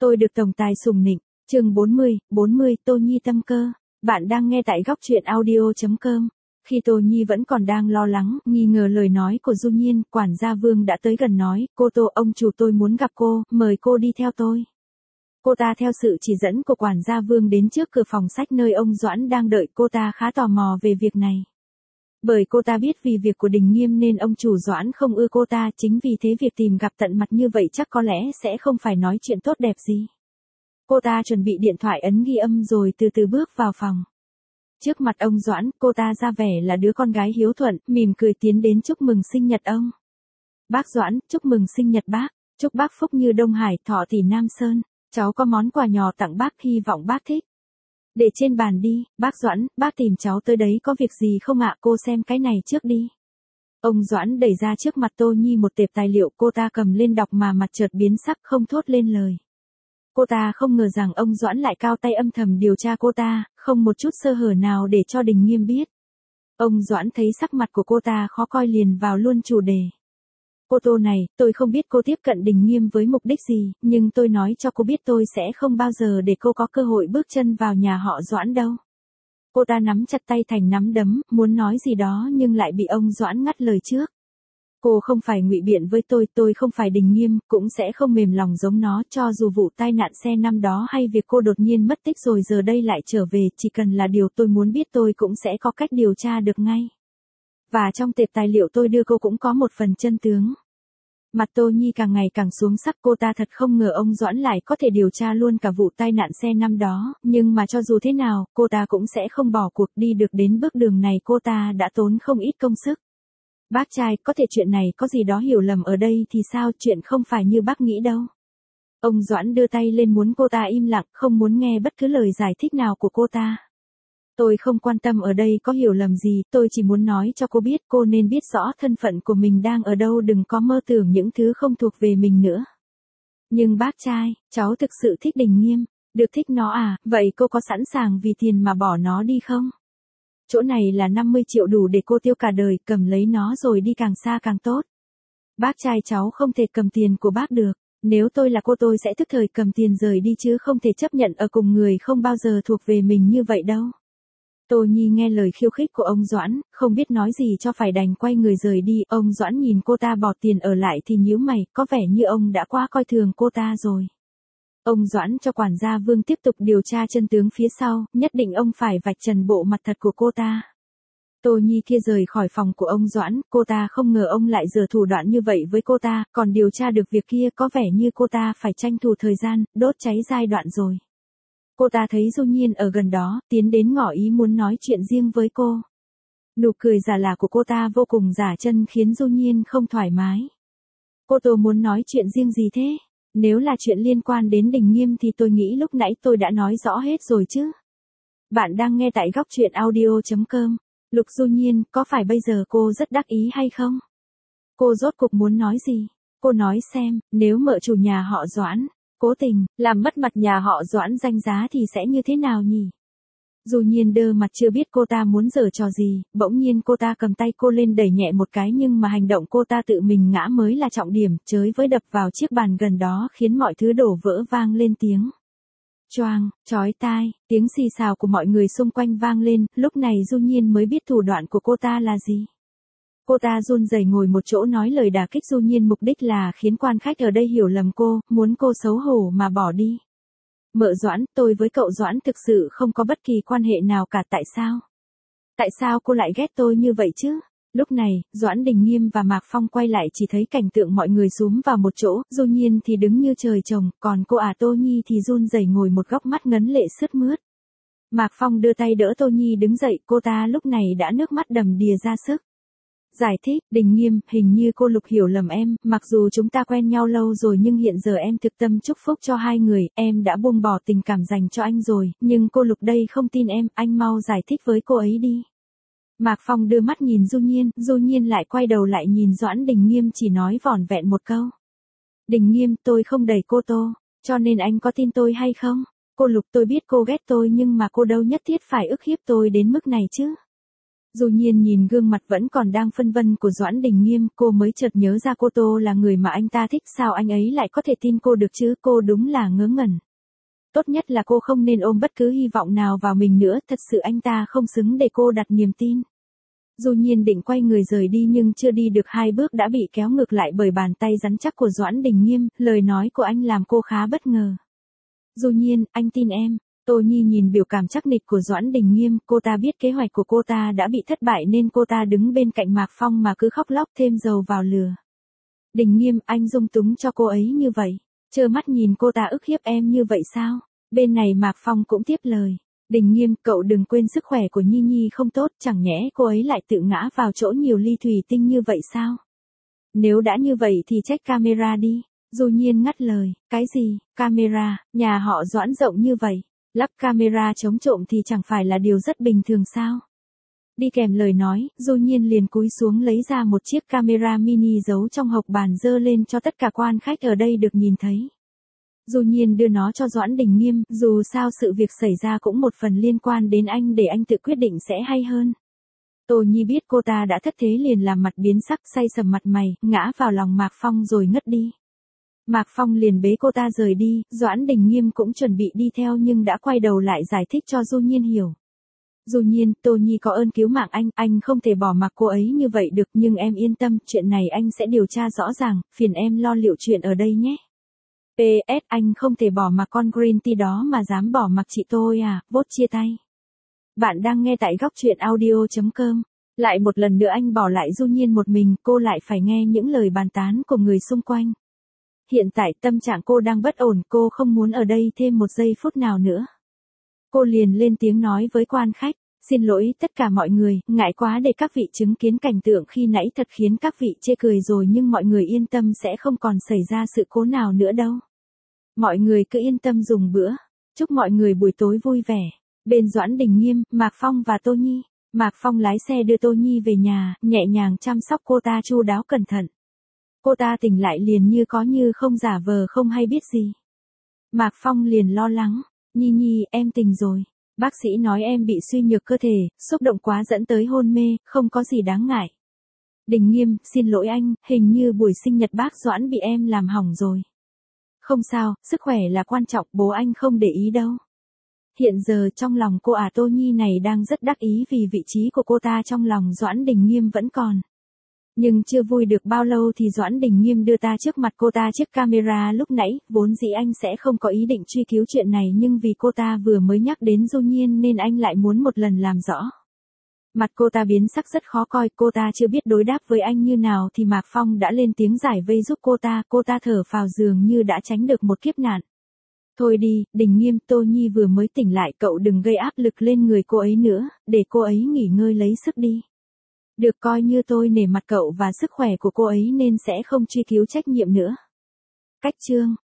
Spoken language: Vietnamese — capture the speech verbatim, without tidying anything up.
Tôi được tổng tài sủng nịnh. Chương bốn mươi, bốn mươi Tô Nhi tâm cơ. Bạn đang nghe tại góc truyện audio chấm com. Khi Tô Nhi vẫn còn đang lo lắng, nghi ngờ lời nói của Du Nhiên, quản gia Vương đã tới gần nói, cô Tô, ông chủ tôi muốn gặp cô, mời cô đi theo tôi. Cô ta theo sự chỉ dẫn của quản gia Vương đến trước cửa phòng sách nơi ông Doãn đang đợi, cô ta khá tò mò về việc này. Bởi cô ta biết vì việc của Đình Nghiêm nên ông chủ Doãn không ưa cô ta, chính vì thế việc tìm gặp tận mặt như vậy chắc có lẽ sẽ không phải nói chuyện tốt đẹp gì. Cô ta chuẩn bị điện thoại ấn ghi âm rồi từ từ bước vào phòng. Trước mặt ông Doãn, cô ta ra vẻ là đứa con gái hiếu thuận, mỉm cười tiến đến chúc mừng sinh nhật ông. Bác Doãn, chúc mừng sinh nhật bác, chúc bác phúc như Đông Hải, thọ tỷ Nam Sơn, cháu có món quà nhỏ tặng bác hy vọng bác thích. Để trên bàn đi, bác Doãn, bác tìm cháu tới đấy có việc gì không ạ, cô xem cái này trước đi. Ông Doãn đẩy ra trước mặt Tô Nhi một tệp tài liệu, cô ta cầm lên đọc mà mặt chợt biến sắc không thốt lên lời. Cô ta không ngờ rằng ông Doãn lại cao tay âm thầm điều tra cô ta, không một chút sơ hở nào để cho Đình Nghiêm biết. Ông Doãn thấy sắc mặt của cô ta khó coi liền vào luôn chủ đề. Cô Tô này, tôi không biết cô tiếp cận Đình Nghiêm với mục đích gì, nhưng tôi nói cho cô biết tôi sẽ không bao giờ để cô có cơ hội bước chân vào nhà họ Doãn đâu. Cô ta nắm chặt tay thành nắm đấm, muốn nói gì đó nhưng lại bị ông Doãn ngắt lời trước. Cô không phải ngụy biện với tôi, tôi không phải Đình Nghiêm, cũng sẽ không mềm lòng giống nó, cho dù vụ tai nạn xe năm đó hay việc cô đột nhiên mất tích rồi giờ đây lại trở về, chỉ cần là điều tôi muốn biết tôi cũng sẽ có cách điều tra được ngay. Và trong tệp tài liệu tôi đưa cô cũng có một phần chân tướng. Mặt Tô Nhi càng ngày càng xuống sắc, cô ta thật không ngờ ông Doãn lại có thể điều tra luôn cả vụ tai nạn xe năm đó, nhưng mà cho dù thế nào, cô ta cũng sẽ không bỏ cuộc, đi được đến bước đường này cô ta đã tốn không ít công sức. Bác trai, có thể chuyện này có gì đó hiểu lầm ở đây thì sao, chuyện không phải như bác nghĩ đâu. Ông Doãn đưa tay lên muốn cô ta im lặng, không muốn nghe bất cứ lời giải thích nào của cô ta. Tôi không quan tâm ở đây có hiểu lầm gì, tôi chỉ muốn nói cho cô biết cô nên biết rõ thân phận của mình đang ở đâu, đừng có mơ tưởng những thứ không thuộc về mình nữa. Nhưng bác trai, cháu thực sự thích Đình Nghiêm, được thích nó à, vậy cô có sẵn sàng vì tiền mà bỏ nó đi không? Chỗ này là năm mươi triệu đủ để cô tiêu cả đời, cầm lấy nó rồi đi càng xa càng tốt. Bác trai, cháu không thể cầm tiền của bác được, nếu tôi là cô tôi sẽ tức thời cầm tiền rời đi chứ không thể chấp nhận ở cùng người không bao giờ thuộc về mình như vậy đâu. Tô Nhi nghe lời khiêu khích của ông Doãn, không biết nói gì cho phải đành quay người rời đi, ông Doãn nhìn cô ta bỏ tiền ở lại thì nhíu mày, có vẻ như ông đã quá coi thường cô ta rồi. Ông Doãn cho quản gia Vương tiếp tục điều tra chân tướng phía sau, nhất định ông phải vạch trần bộ mặt thật của cô ta. Tô Nhi kia rời khỏi phòng của ông Doãn, cô ta không ngờ ông lại giở thủ đoạn như vậy với cô ta, còn điều tra được việc kia có vẻ như cô ta phải tranh thủ thời gian, đốt cháy giai đoạn rồi. Cô ta thấy Du Nhiên ở gần đó, tiến đến ngỏ ý muốn nói chuyện riêng với cô. Nụ cười giả lả của cô ta vô cùng giả chân khiến Du Nhiên không thoải mái. Cô Tô muốn nói chuyện riêng gì thế? Nếu là chuyện liên quan đến Đình Nghiêm thì tôi nghĩ lúc nãy tôi đã nói rõ hết rồi chứ. Bạn đang nghe tại góc truyện audio chấm com. Lục Du Nhiên, có phải bây giờ cô rất đắc ý hay không? Cô rốt cuộc muốn nói gì? Cô nói xem, nếu mợ chủ nhà họ Doãn cố tình làm mất mặt nhà họ Doãn danh giá thì sẽ như thế nào nhỉ? Du Nhiên đơ mặt chưa biết cô ta muốn giở trò gì, bỗng nhiên cô ta cầm tay cô lên đẩy nhẹ một cái nhưng mà hành động cô ta tự mình ngã mới là trọng điểm, chới với đập vào chiếc bàn gần đó khiến mọi thứ đổ vỡ vang lên tiếng. Choang, chói tai, tiếng xì xào của mọi người xung quanh vang lên, lúc này Du Nhiên mới biết thủ đoạn của cô ta là gì. Cô ta run rẩy ngồi một chỗ nói lời đả kích Du Nhiên, mục đích là khiến quan khách ở đây hiểu lầm cô, muốn cô xấu hổ mà bỏ đi. Mợ Doãn, tôi với cậu Doãn thực sự không có bất kỳ quan hệ nào cả, tại sao? Tại sao cô lại ghét tôi như vậy chứ? Lúc này, Doãn Đình Nghiêm và Mạc Phong quay lại chỉ thấy cảnh tượng mọi người xúm vào một chỗ, Du Nhiên thì đứng như trời trồng, còn cô à Tô Nhi thì run rẩy ngồi một góc mắt ngấn lệ sướt mướt. Mạc Phong đưa tay đỡ Tô Nhi đứng dậy, cô ta lúc này đã nước mắt đầm đìa ra sức. Giải thích, Đình Nghiêm, hình như cô Lục hiểu lầm em, mặc dù chúng ta quen nhau lâu rồi nhưng hiện giờ em thực tâm chúc phúc cho hai người, em đã buông bỏ tình cảm dành cho anh rồi, nhưng cô Lục đây không tin em, anh mau giải thích với cô ấy đi. Mạc Phong đưa mắt nhìn Du Nhiên, Du Nhiên lại quay đầu lại nhìn Doãn Đình Nghiêm chỉ nói vỏn vẹn một câu. Đình Nghiêm, tôi không đẩy cô Tô, cho nên anh có tin tôi hay không? Cô Lục, tôi biết cô ghét tôi nhưng mà cô đâu nhất thiết phải ức hiếp tôi đến mức này chứ. Du Nhiên nhìn gương mặt vẫn còn đang phân vân của Doãn Đình Nghiêm, cô mới chợt nhớ ra cô Tô là người mà anh ta thích, sao anh ấy lại có thể tin cô được chứ, cô đúng là ngớ ngẩn. Tốt nhất là cô không nên ôm bất cứ hy vọng nào vào mình nữa, thật sự anh ta không xứng để cô đặt niềm tin. Du Nhiên định quay người rời đi nhưng chưa đi được hai bước đã bị kéo ngược lại bởi bàn tay rắn chắc của Doãn Đình Nghiêm, lời nói của anh làm cô khá bất ngờ. Du Nhiên, anh tin em. Tô Nhi nhìn biểu cảm chắc nịch của Doãn Đình Nghiêm, cô ta biết kế hoạch của cô ta đã bị thất bại nên cô ta đứng bên cạnh Mạc Phong mà cứ khóc lóc thêm dầu vào lửa. Đình Nghiêm, anh dung túng cho cô ấy như vậy, trơ mắt nhìn cô ta ức hiếp em như vậy sao? Bên này Mạc Phong cũng tiếp lời. Đình Nghiêm, cậu đừng quên sức khỏe của Nhi Nhi không tốt, chẳng nhẽ cô ấy lại tự ngã vào chỗ nhiều ly thủy tinh như vậy sao? Nếu đã như vậy thì check camera đi. Du Nhiên ngắt lời, cái gì, camera, nhà họ Doãn rộng như vậy, lắp camera chống trộm thì chẳng phải là điều rất bình thường sao? Đi kèm lời nói, Du Nhiên liền cúi xuống lấy ra một chiếc camera mini giấu trong hộc bàn dơ lên cho tất cả quan khách ở đây được nhìn thấy. Du Nhiên đưa nó cho Doãn Đình Nghiêm, dù sao sự việc xảy ra cũng một phần liên quan đến anh, để anh tự quyết định sẽ hay hơn. Tô Nhi biết cô ta đã thất thế liền làm mặt biến sắc, say sầm mặt mày, ngã vào lòng Mạc Phong rồi ngất đi. Mạc Phong liền bế cô ta rời đi, Doãn Đình Nghiêm cũng chuẩn bị đi theo nhưng đã quay đầu lại giải thích cho Du Nhiên hiểu. Du Nhiên, Tô Nhi có ơn cứu mạng anh, anh không thể bỏ mặc cô ấy như vậy được, nhưng em yên tâm, chuyện này anh sẽ điều tra rõ ràng, phiền em lo liệu chuyện ở đây nhé. pê ét Anh không thể bỏ mặc con Green Tea đó mà dám bỏ mặc chị tôi à, vote chia tay. Bạn đang nghe tại góc truyện audio chấm com. Lại một lần nữa anh bỏ lại Du Nhiên một mình, cô lại phải nghe những lời bàn tán của người xung quanh. Hiện tại tâm trạng cô đang bất ổn, cô không muốn ở đây thêm một giây phút nào nữa. Cô liền lên tiếng nói với quan khách, xin lỗi tất cả mọi người, ngại quá để các vị chứng kiến cảnh tượng khi nãy thật khiến các vị chê cười rồi, nhưng mọi người yên tâm sẽ không còn xảy ra sự cố nào nữa đâu. Mọi người cứ yên tâm dùng bữa, chúc mọi người buổi tối vui vẻ. Bên Doãn Đình Nghiêm, Mạc Phong và Tô Nhi, Mạc Phong lái xe đưa Tô Nhi về nhà, nhẹ nhàng chăm sóc cô ta chu đáo cẩn thận. Cô ta tỉnh lại liền như có như không, giả vờ không hay biết gì. Mạc Phong liền lo lắng, Nhi Nhi, em tỉnh rồi. Bác sĩ nói em bị suy nhược cơ thể, xúc động quá dẫn tới hôn mê, không có gì đáng ngại. Đình Nghiêm, xin lỗi anh, hình như buổi sinh nhật bác Doãn bị em làm hỏng rồi. Không sao, sức khỏe là quan trọng, bố anh không để ý đâu. Hiện giờ trong lòng cô ả Tô Nhi này đang rất đắc ý vì vị trí của cô ta trong lòng Doãn Đình Nghiêm vẫn còn. Nhưng chưa vui được bao lâu thì Doãn Đình Nghiêm đưa ta trước mặt cô ta chiếc camera lúc nãy, vốn dĩ anh sẽ không có ý định truy cứu chuyện này nhưng vì cô ta vừa mới nhắc đến Du Nhiên nên anh lại muốn một lần làm rõ. Mặt cô ta biến sắc rất khó coi, cô ta chưa biết đối đáp với anh như nào thì Mạc Phong đã lên tiếng giải vây giúp cô ta, cô ta thở phào dường như đã tránh được một kiếp nạn. Thôi đi, Đình Nghiêm, Tô Nhi vừa mới tỉnh lại, cậu đừng gây áp lực lên người cô ấy nữa, để cô ấy nghỉ ngơi lấy sức đi. Được, coi như tôi nể mặt cậu và sức khỏe của cô ấy nên sẽ không truy cứu trách nhiệm nữa. Cách chương